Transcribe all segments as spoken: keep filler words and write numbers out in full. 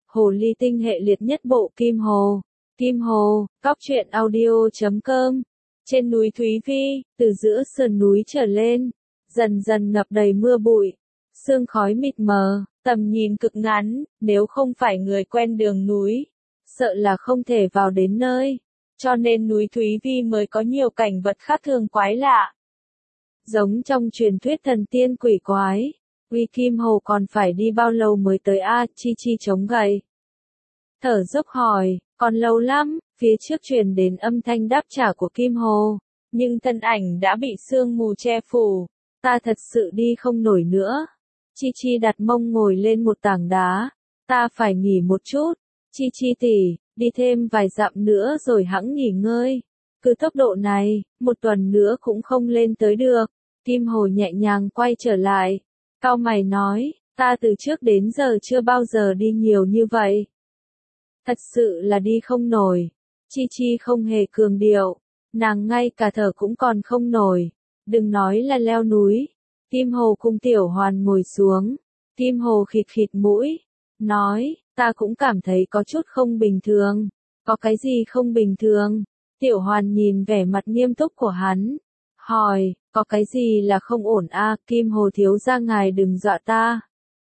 Hồ ly tinh hệ liệt nhất bộ Kim Hồ. Kim Hồ, cóc truyện audio chấm com. Trên núi Thúy Vi, từ giữa sườn núi trở lên, dần dần ngập đầy mưa bụi, sương khói mịt mờ, tầm nhìn cực ngắn, nếu không phải người quen đường núi, sợ là không thể vào đến nơi. Cho nên núi Thúy Vi mới có nhiều cảnh vật khác thường quái lạ. Giống trong truyền thuyết thần tiên quỷ quái, Uy Kim Hồ còn phải đi bao lâu mới tới a? Chi Chi chống gậy, thở dốc hỏi, còn lâu lắm. Phía trước truyền đến âm thanh đáp trả của Kim Hồ, nhưng thân ảnh đã bị sương mù che phủ. Ta thật sự đi không nổi nữa. Chi Chi đặt mông ngồi lên một tảng đá. Ta phải nghỉ một chút. Chi Chi tỷ, đi thêm vài dặm nữa rồi hẵng nghỉ ngơi. Cứ tốc độ này, một tuần nữa cũng không lên tới được. Kim Hồ nhẹ nhàng quay trở lại. Cau mày nói, ta từ trước đến giờ chưa bao giờ đi nhiều như vậy. Thật sự là đi không nổi. Chi Chi không hề cường điệu, nàng ngay cả thở cũng còn không nổi, đừng nói là leo núi. Kim Hồ cùng Tiểu Hoàn ngồi xuống, Kim Hồ khịt khịt mũi, nói, ta cũng cảm thấy có chút không bình thường. Có cái gì không bình thường? Tiểu Hoàn nhìn vẻ mặt nghiêm túc của hắn, hỏi, có cái gì là không ổn a? Kim Hồ thiếu gia ngài đừng dọa ta.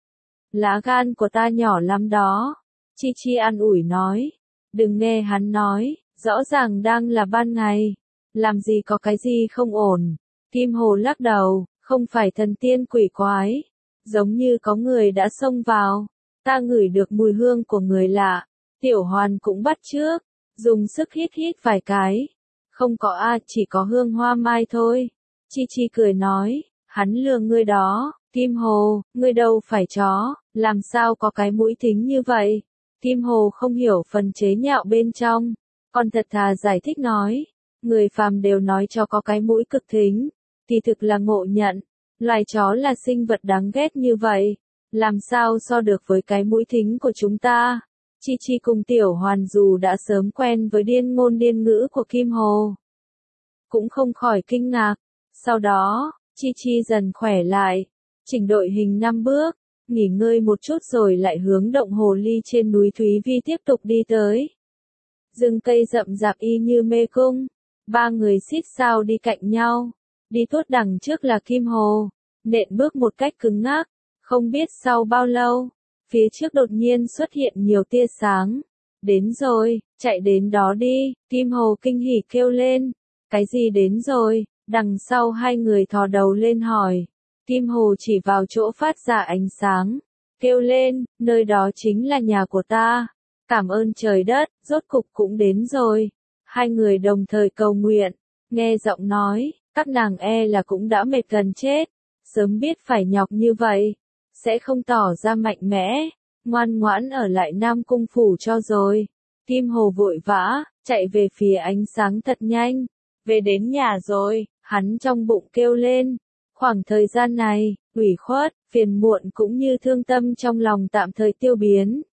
Lá gan của ta nhỏ lắm đó. Chi Chi an ủi nói. Đừng nghe hắn nói, rõ ràng đang là ban ngày. Làm gì có cái gì không ổn. Kim Hồ lắc đầu, không phải thần tiên quỷ quái. Giống như có người đã xông vào. Ta ngửi được mùi hương của người lạ. Tiểu Hoàn cũng bắt chước, dùng sức hít hít vài cái. Không có a, chỉ có hương hoa mai thôi. Chi Chi cười nói, hắn lừa ngươi đó. Kim Hồ, ngươi đâu phải chó, làm sao có cái mũi thính như vậy? Kim Hồ không hiểu phần chế nhạo bên trong, còn thật thà giải thích nói, người phàm đều nói cho có cái mũi cực thính, thì thực là ngộ nhận, loài chó là sinh vật đáng ghét như vậy, làm sao so được với cái mũi thính của chúng ta. Chi Chi cùng Tiểu Hoàn dù đã sớm quen với điên ngôn điên ngữ của Kim Hồ, cũng không khỏi kinh ngạc. Sau đó, Chi Chi dần khỏe lại, chỉnh đội hình năm bước, nghỉ ngơi một chút rồi lại hướng động hồ ly trên núi Thúy Vi tiếp tục đi tới. Rừng cây rậm rạp y như mê cung, ba người xít sao đi cạnh nhau, đi tuốt đằng trước là Kim Hồ, nện bước một cách cứng ngắc, không biết sau bao lâu, phía trước đột nhiên xuất hiện nhiều tia sáng. Đến rồi, chạy đến đó đi, Kim Hồ kinh hỉ kêu lên. Cái gì đến rồi? Đằng sau hai người thò đầu lên hỏi. Kim Hồ chỉ vào chỗ phát ra ánh sáng, kêu lên, nơi đó chính là nhà của ta. Cảm ơn trời đất, rốt cục cũng đến rồi. Hai người đồng thời cầu nguyện, nghe giọng nói, các nàng e là cũng đã mệt gần chết. Sớm biết phải nhọc như vậy, sẽ không tỏ ra mạnh mẽ, ngoan ngoãn ở lại Nam Cung Phủ cho rồi. Kim Hồ vội vã, chạy về phía ánh sáng thật nhanh. Về đến nhà rồi, hắn trong bụng kêu lên. Khoảng thời gian này, ủy khuất, phiền muộn cũng như thương tâm trong lòng tạm thời tiêu biến.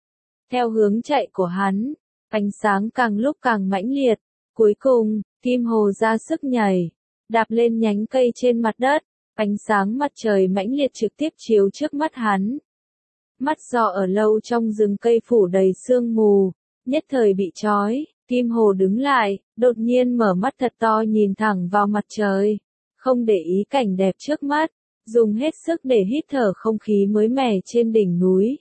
Theo hướng chạy của hắn, ánh sáng càng lúc càng mãnh liệt. Cuối cùng, Kim Hồ ra sức nhảy, đạp lên nhánh cây trên mặt đất. Ánh sáng mặt trời mãnh liệt trực tiếp chiếu trước mắt hắn. Mắt do ở lâu trong rừng cây phủ đầy sương mù, nhất thời bị trói. Kim Hồ đứng lại, đột nhiên mở mắt thật to nhìn thẳng vào mặt trời. Không để ý cảnh đẹp trước mắt, dùng hết sức để hít thở không khí mới mẻ trên đỉnh núi.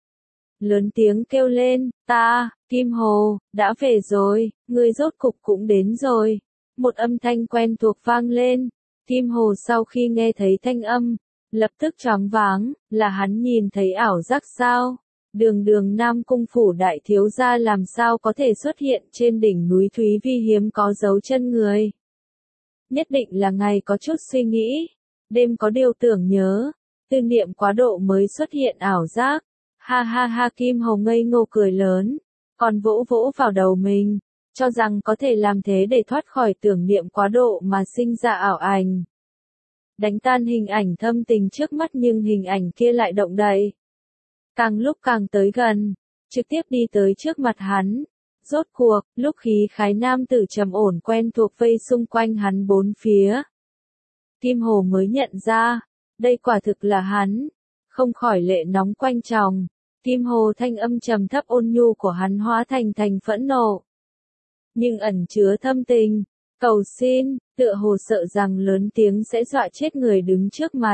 Lớn tiếng kêu lên, ta, Kim Hồ, đã về rồi, ngươi rốt cục cũng đến rồi. Một âm thanh quen thuộc vang lên. Kim Hồ sau khi nghe thấy thanh âm, lập tức choáng váng, là hắn nhìn thấy ảo giác sao? Đường đường Nam Cung Phủ đại thiếu gia làm sao có thể xuất hiện trên đỉnh núi Thúy Vi hiếm có dấu chân người. Nhất định là ngày có chút suy nghĩ, đêm có điều tưởng nhớ, tư niệm quá độ mới xuất hiện ảo giác. Ha ha ha, Kim Hồ ngây ngô cười lớn, còn vỗ vỗ vào đầu mình, cho rằng có thể làm thế để thoát khỏi tưởng niệm quá độ mà sinh ra ảo ảnh. Đánh tan hình ảnh thâm tình trước mắt nhưng hình ảnh kia lại động đậy. Càng lúc càng tới gần, trực tiếp đi tới trước mặt hắn. Rốt cuộc, lúc khí khái nam tử trầm ổn quen thuộc vây xung quanh hắn bốn phía. Kim Hồ mới nhận ra, đây quả thực là hắn, không khỏi lệ nóng quanh tròng. Kim Hồ thanh âm trầm thấp ôn nhu của hắn hóa thành thành phẫn nộ. Nhưng ẩn chứa thâm tình, cầu xin, tựa hồ sợ rằng lớn tiếng sẽ dọa chết người đứng trước mặt.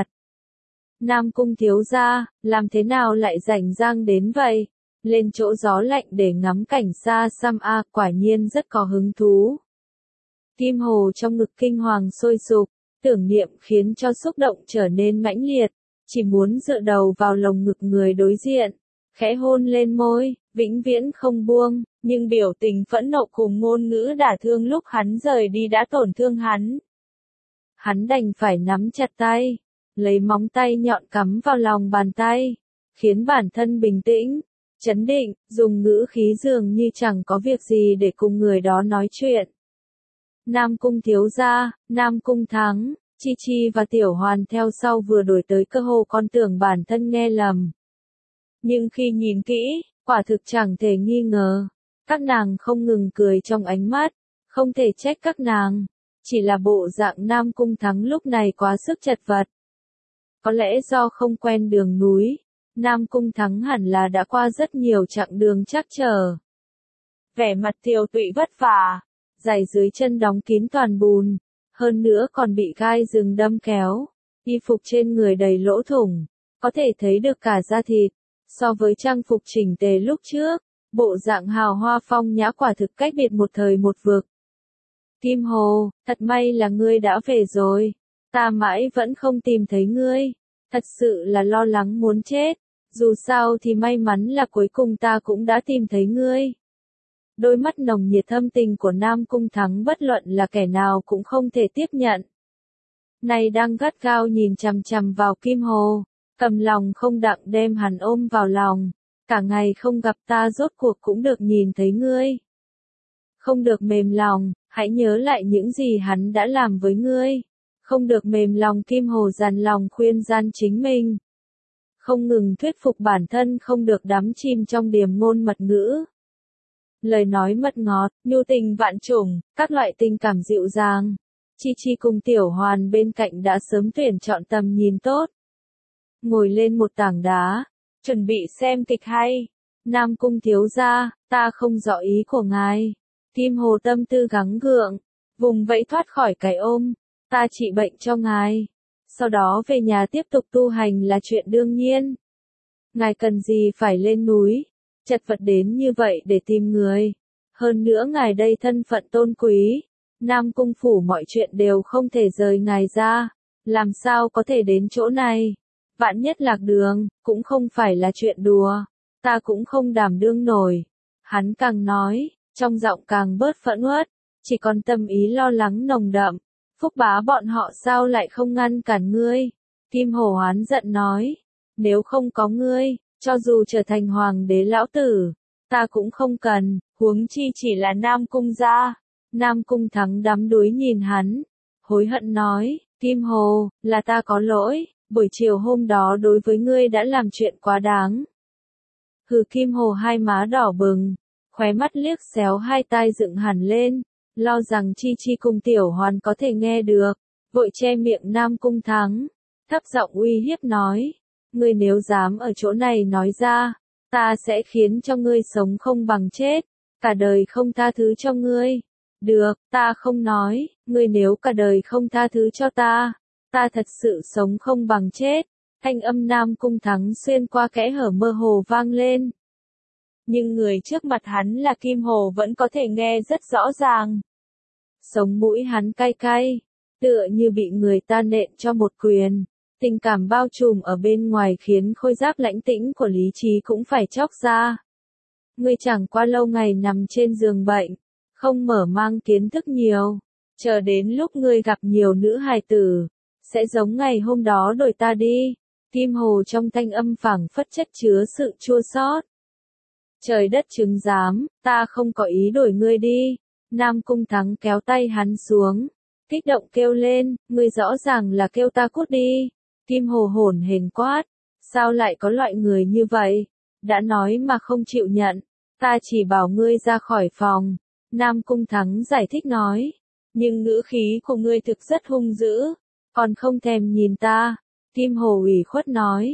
Nam Cung thiếu gia, làm thế nào lại rảnh rang đến vậy? Lên chỗ gió lạnh để ngắm cảnh xa xăm a, quả nhiên rất có hứng thú. Kim Hồ trong ngực kinh hoàng sôi sục, tưởng niệm khiến cho xúc động trở nên mãnh liệt, chỉ muốn dựa đầu vào lồng ngực người đối diện, khẽ hôn lên môi, vĩnh viễn không buông, nhưng biểu tình phẫn nộ cùng ngôn ngữ đả thương lúc hắn rời đi đã tổn thương hắn. Hắn đành phải nắm chặt tay, lấy móng tay nhọn cắm vào lòng bàn tay, khiến bản thân bình tĩnh, chấn định, dùng ngữ khí dường như chẳng có việc gì để cùng người đó nói chuyện. Nam Cung thiếu gia, Nam Cung thắng, Chi Chi và Tiểu Hoàn theo sau vừa đổi tới, cơ hồ con tưởng bản thân nghe lầm. Nhưng khi nhìn kỹ, quả thực chẳng thể nghi ngờ, các nàng không ngừng cười trong ánh mắt, không thể trách các nàng, chỉ là bộ dạng Nam Cung thắng lúc này quá sức chật vật. Có lẽ do không quen đường núi, Nam Cung thắng hẳn là đã qua rất nhiều chặng đường trắc trở. Vẻ mặt tiều tụy vất vả, giày dưới chân đóng kín toàn bùn, hơn nữa còn bị gai rừng đâm kéo, y phục trên người đầy lỗ thủng, có thể thấy được cả da thịt. So với trang phục chỉnh tề lúc trước, bộ dạng hào hoa phong nhã quả thực cách biệt một thời một vực. Kim Hồ, thật may là ngươi đã về rồi, ta mãi vẫn không tìm thấy ngươi, thật sự là lo lắng muốn chết, dù sao thì may mắn là cuối cùng ta cũng đã tìm thấy ngươi. Đôi mắt nồng nhiệt thâm tình của Nam Cung thắng bất luận là kẻ nào cũng không thể tiếp nhận. Này đang gắt gao nhìn chằm chằm vào Kim Hồ, cầm lòng không đặng đem hắn ôm vào lòng, cả ngày không gặp ta rốt cuộc cũng được nhìn thấy ngươi. Không được mềm lòng, hãy nhớ lại những gì hắn đã làm với ngươi. Không được mềm lòng, Kim Hồ dằn lòng khuyên gian chính mình. Không ngừng thuyết phục bản thân không được đắm chìm trong điềm ngôn mật ngữ. Lời nói mật ngọt, nhu tình vạn trùng, các loại tình cảm dịu dàng. Chi Chi cùng Tiểu Hoàn bên cạnh đã sớm tuyển chọn tầm nhìn tốt. Ngồi lên một tảng đá, chuẩn bị xem kịch hay. Nam Cung thiếu gia, ta không rõ ý của ngài. Kim Hồ tâm tư gắng gượng, vùng vẫy thoát khỏi cái ôm. Ta trị bệnh cho ngài. Sau đó về nhà tiếp tục tu hành là chuyện đương nhiên. Ngài cần gì phải lên núi, chật vật đến như vậy để tìm người. Hơn nữa ngài đây thân phận tôn quý. Nam Cung phủ mọi chuyện đều không thể rời ngài ra. Làm sao có thể đến chỗ này? Vạn nhất lạc đường, cũng không phải là chuyện đùa. Ta cũng không đảm đương nổi. Hắn càng nói, trong giọng càng bớt phẫn uất, chỉ còn tâm ý lo lắng nồng đậm. Phúc bá bọn họ sao lại không ngăn cản ngươi? Kim Hồ hoán giận nói, nếu không có ngươi, cho dù trở thành hoàng đế lão tử, ta cũng không cần, huống chi chỉ là Nam Cung gia. Nam Cung thắng đắm đuối nhìn hắn, hối hận nói, Kim Hồ, là ta có lỗi, buổi chiều hôm đó đối với ngươi đã làm chuyện quá đáng. Hừ, Kim Hồ hai má đỏ bừng, khóe mắt liếc xéo, hai tai dựng hẳn lên, lo rằng Chi Chi cùng Tiểu Hoàn có thể nghe được, vội che miệng Nam Cung thắng, thấp giọng uy hiếp nói, ngươi nếu dám ở chỗ này nói ra, ta sẽ khiến cho ngươi sống không bằng chết, cả đời không tha thứ cho ngươi. Được, ta không nói, ngươi nếu cả đời không tha thứ cho ta, ta thật sự sống không bằng chết. Thanh âm Nam Cung thắng xuyên qua kẽ hở mơ hồ vang lên. Nhưng người trước mặt hắn là Kim Hồ vẫn có thể nghe rất rõ ràng. Sống mũi hắn cay cay, tựa như bị người ta nện cho một quyền. Tình cảm bao trùm ở bên ngoài khiến khôi giáp lãnh tĩnh của lý trí cũng phải chóc ra. Ngươi chẳng qua lâu ngày nằm trên giường bệnh, không mở mang kiến thức nhiều, chờ đến lúc ngươi gặp nhiều nữ hài tử, sẽ giống ngày hôm đó đổi ta đi. Kim Hồ trong thanh âm phảng phất chất chứa sự chua xót. Trời đất chứng giám, ta không có ý đổi ngươi đi. Nam Cung thắng kéo tay hắn xuống, kích động kêu lên, ngươi rõ ràng là kêu ta cút đi. Kim Hồ hổn hển quát, sao lại có loại người như vậy? Đã nói mà không chịu nhận, ta chỉ bảo ngươi ra khỏi phòng. Nam Cung thắng giải thích nói, nhưng ngữ khí của ngươi thực rất hung dữ, còn không thèm nhìn ta. Kim Hồ ủy khuất nói,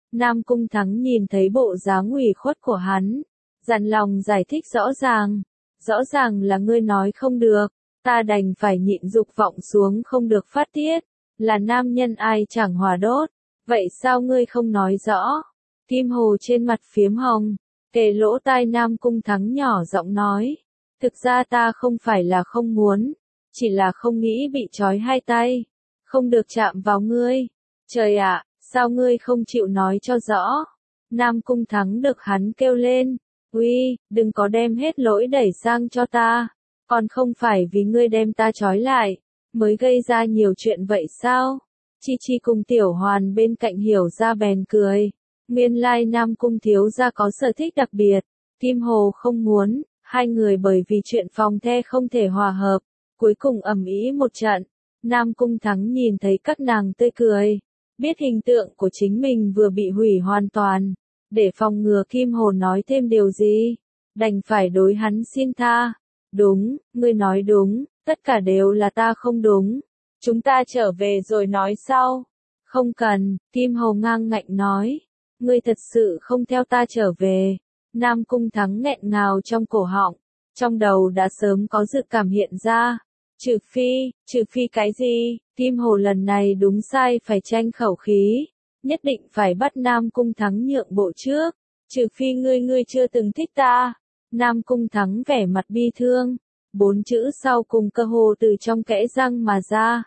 Nam Cung Thắng nhìn thấy bộ dáng ủy khuất của hắn, dặn lòng giải thích rõ ràng. Rõ ràng là ngươi nói không được, ta đành phải nhịn dục vọng xuống không được phát tiết, là nam nhân ai chẳng hòa đốt, vậy sao ngươi không nói rõ? Kim Hồ trên mặt phiếm hồng, kề lỗ tai Nam Cung Thắng nhỏ giọng nói, thực ra ta không phải là không muốn, chỉ là không nghĩ bị trói hai tay, không được chạm vào ngươi. Trời ạ, sao ngươi không chịu nói cho rõ? Nam Cung Thắng được hắn kêu lên, uy, đừng có đem hết lỗi đẩy sang cho ta, còn không phải vì ngươi đem ta trói lại, mới gây ra nhiều chuyện vậy sao? Chi Chi cùng Tiểu Hoàn bên cạnh hiểu ra bèn cười, nguyên lai Nam Cung thiếu gia có sở thích đặc biệt, Kim Hồ không muốn, hai người bởi vì chuyện phòng the không thể hòa hợp, cuối cùng ầm ĩ một trận. Nam Cung Thắng nhìn thấy các nàng tươi cười, biết hình tượng của chính mình vừa bị hủy hoàn toàn, để phòng ngừa Kim Hồ nói thêm điều gì, đành phải đối hắn xin tha. Đúng, ngươi nói đúng, tất cả đều là ta không đúng. Chúng ta trở về rồi nói sau. Không cần, Kim Hồ ngang ngạnh nói. Ngươi thật sự không theo ta trở về. Nam Cung Thắng nghẹn ngào trong cổ họng, trong đầu đã sớm có dự cảm hiện ra. Trừ phi, trừ phi cái gì? Kim Hồ lần này đúng sai phải tranh khẩu khí, nhất định phải bắt Nam Cung Thắng nhượng bộ trước. Trừ phi ngươi ngươi chưa từng thích ta. Nam Cung Thắng vẻ mặt bi thương, bốn chữ sau cùng cơ hồ từ trong kẽ răng mà ra.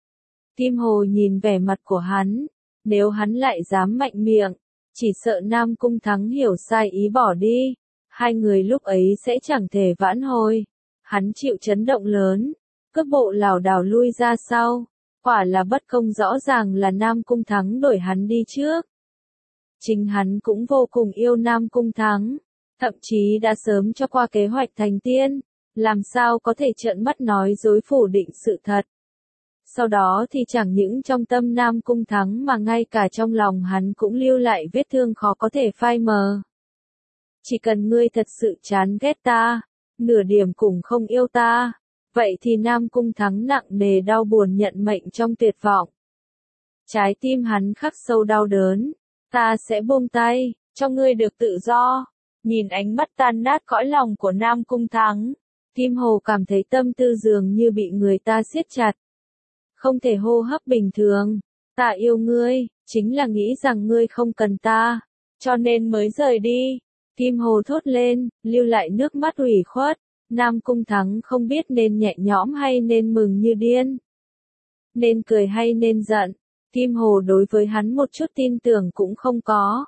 Kim Hồ nhìn vẻ mặt của hắn, nếu hắn lại dám mạnh miệng, chỉ sợ Nam Cung Thắng hiểu sai ý bỏ đi, hai người lúc ấy sẽ chẳng thể vãn hồi. Hắn chịu chấn động lớn, cước bộ lảo đảo lui ra sau, quả là bất công, rõ ràng là Nam Cung Thắng đuổi hắn đi trước. Chính hắn cũng vô cùng yêu Nam Cung Thắng, thậm chí đã sớm cho qua kế hoạch thành tiên, làm sao có thể trợn mắt nói dối phủ định sự thật. Sau đó thì chẳng những trong tâm Nam Cung Thắng mà ngay cả trong lòng hắn cũng lưu lại vết thương khó có thể phai mờ. Chỉ cần ngươi thật sự chán ghét ta, nửa điểm cũng không yêu ta, vậy thì Nam Cung Thắng nặng nề đau buồn nhận mệnh trong tuyệt vọng. Trái tim hắn khắc sâu đau đớn, ta sẽ buông tay, cho ngươi được tự do. Nhìn ánh mắt tan nát cõi lòng của Nam Cung Thắng, Kim Hồ cảm thấy tâm tư dường như bị người ta siết chặt. Không thể hô hấp bình thường, ta yêu ngươi, chính là nghĩ rằng ngươi không cần ta, cho nên mới rời đi. Kim Hồ thốt lên, lưu lại nước mắt ủy khuất. Nam Cung Thắng không biết nên nhẹ nhõm hay nên mừng như điên, nên cười hay nên giận. Kim Hồ đối với hắn một chút tin tưởng cũng không có.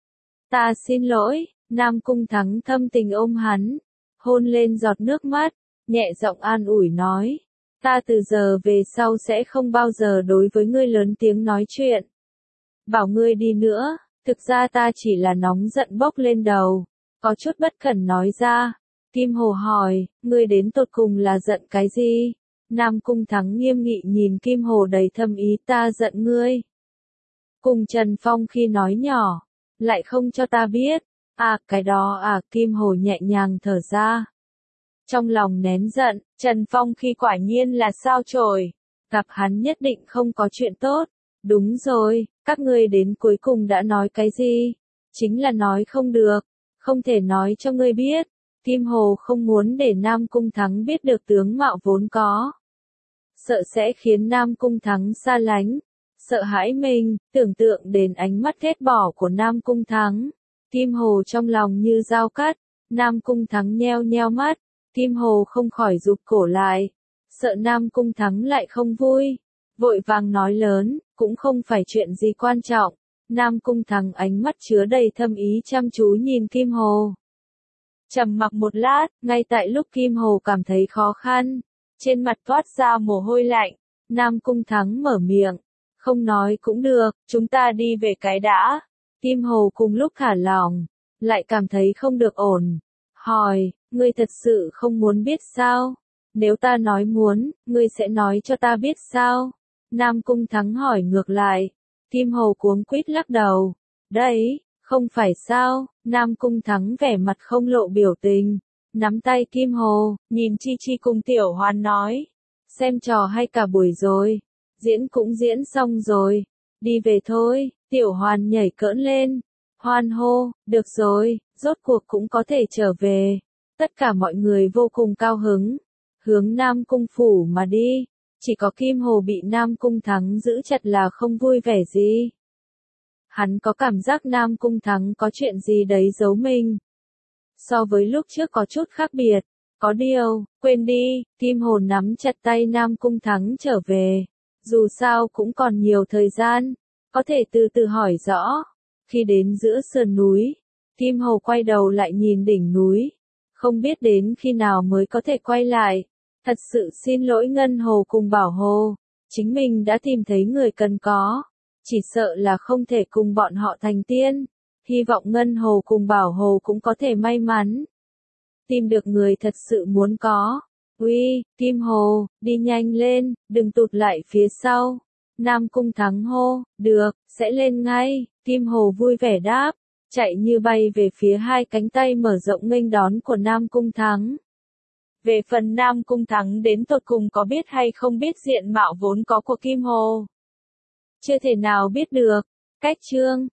Ta xin lỗi. Nam Cung Thắng thâm tình ôm hắn, hôn lên giọt nước mắt, nhẹ giọng an ủi nói, ta từ giờ về sau sẽ không bao giờ đối với ngươi lớn tiếng nói chuyện. Bảo ngươi đi nữa, thực ra ta chỉ là nóng giận bốc lên đầu, có chút bất cẩn nói ra. Kim Hồ hỏi, ngươi đến tột cùng là giận cái gì? Nam Cung Thắng nghiêm nghị nhìn Kim Hồ đầy thâm ý, ta giận ngươi. Cùng Trần Phong khi nói nhỏ, lại không cho ta biết. À, cái đó à, Kim Hồ nhẹ nhàng thở ra. Trong lòng nén giận, Trần Phong khi quả nhiên là sao chổi, gặp hắn nhất định không có chuyện tốt. Đúng rồi, các ngươi đến cuối cùng đã nói cái gì? Chính là nói không được, không thể nói cho ngươi biết. Kim Hồ không muốn để Nam Cung Thắng biết được tướng mạo vốn có, sợ sẽ khiến Nam Cung Thắng xa lánh, sợ hãi mình, tưởng tượng đến ánh mắt ghét bỏ của Nam Cung Thắng. Kim Hồ trong lòng như dao cắt, Nam Cung Thắng nheo nheo mắt, Kim Hồ không khỏi rụt cổ lại, sợ Nam Cung Thắng lại không vui, vội vàng nói lớn, cũng không phải chuyện gì quan trọng. Nam Cung Thắng ánh mắt chứa đầy thâm ý chăm chú nhìn Kim Hồ. Trầm mặc một lát, ngay tại lúc Kim Hồ cảm thấy khó khăn, trên mặt toát ra mồ hôi lạnh, Nam Cung Thắng mở miệng, không nói cũng được, chúng ta đi về cái đã. Kim Hồ cùng lúc thả lỏng, lại cảm thấy không được ổn, hỏi, ngươi thật sự không muốn biết sao? Nếu ta nói muốn, ngươi sẽ nói cho ta biết sao? Nam Cung Thắng hỏi ngược lại. Kim Hồ cuống quýt lắc đầu, đấy, không phải sao? Nam Cung Thắng vẻ mặt không lộ biểu tình, nắm tay Kim Hồ, nhìn Chi Chi cùng Tiểu Hoàn nói, xem trò hay cả buổi rồi, diễn cũng diễn xong rồi, đi về thôi. Tiểu Hoàn nhảy cỡn lên, hoan hô, được rồi, rốt cuộc cũng có thể trở về. Tất cả mọi người vô cùng cao hứng, hướng Nam Cung phủ mà đi. Chỉ có Kim Hồ bị Nam Cung Thắng giữ chặt là không vui vẻ gì. Hắn có cảm giác Nam Cung Thắng có chuyện gì đấy giấu mình. So với lúc trước có chút khác biệt, có điều, quên đi, Kim Hồ nắm chặt tay Nam Cung Thắng trở về. Dù sao cũng còn nhiều thời gian, có thể từ từ hỏi rõ. Khi đến giữa sườn núi, Kim Hồ quay đầu lại nhìn đỉnh núi. Không biết đến khi nào mới có thể quay lại. Thật sự xin lỗi Ngân Hồ cùng Bảo Hồ. Chính mình đã tìm thấy người cần có. Chỉ sợ là không thể cùng bọn họ thành tiên. Hy vọng Ngân Hồ cùng Bảo Hồ cũng có thể may mắn. Tìm được người thật sự muốn có. Uy, Kim Hồ, đi nhanh lên, đừng tụt lại phía sau. Nam Cung Thắng hô, được, sẽ lên ngay. Kim Hồ vui vẻ đáp, chạy như bay về phía hai cánh tay mở rộng nghênh đón của Nam Cung Thắng. Về phần Nam Cung Thắng đến tột cùng có biết hay không biết diện mạo vốn có của Kim Hồ. Chưa thể nào biết được. Cách chương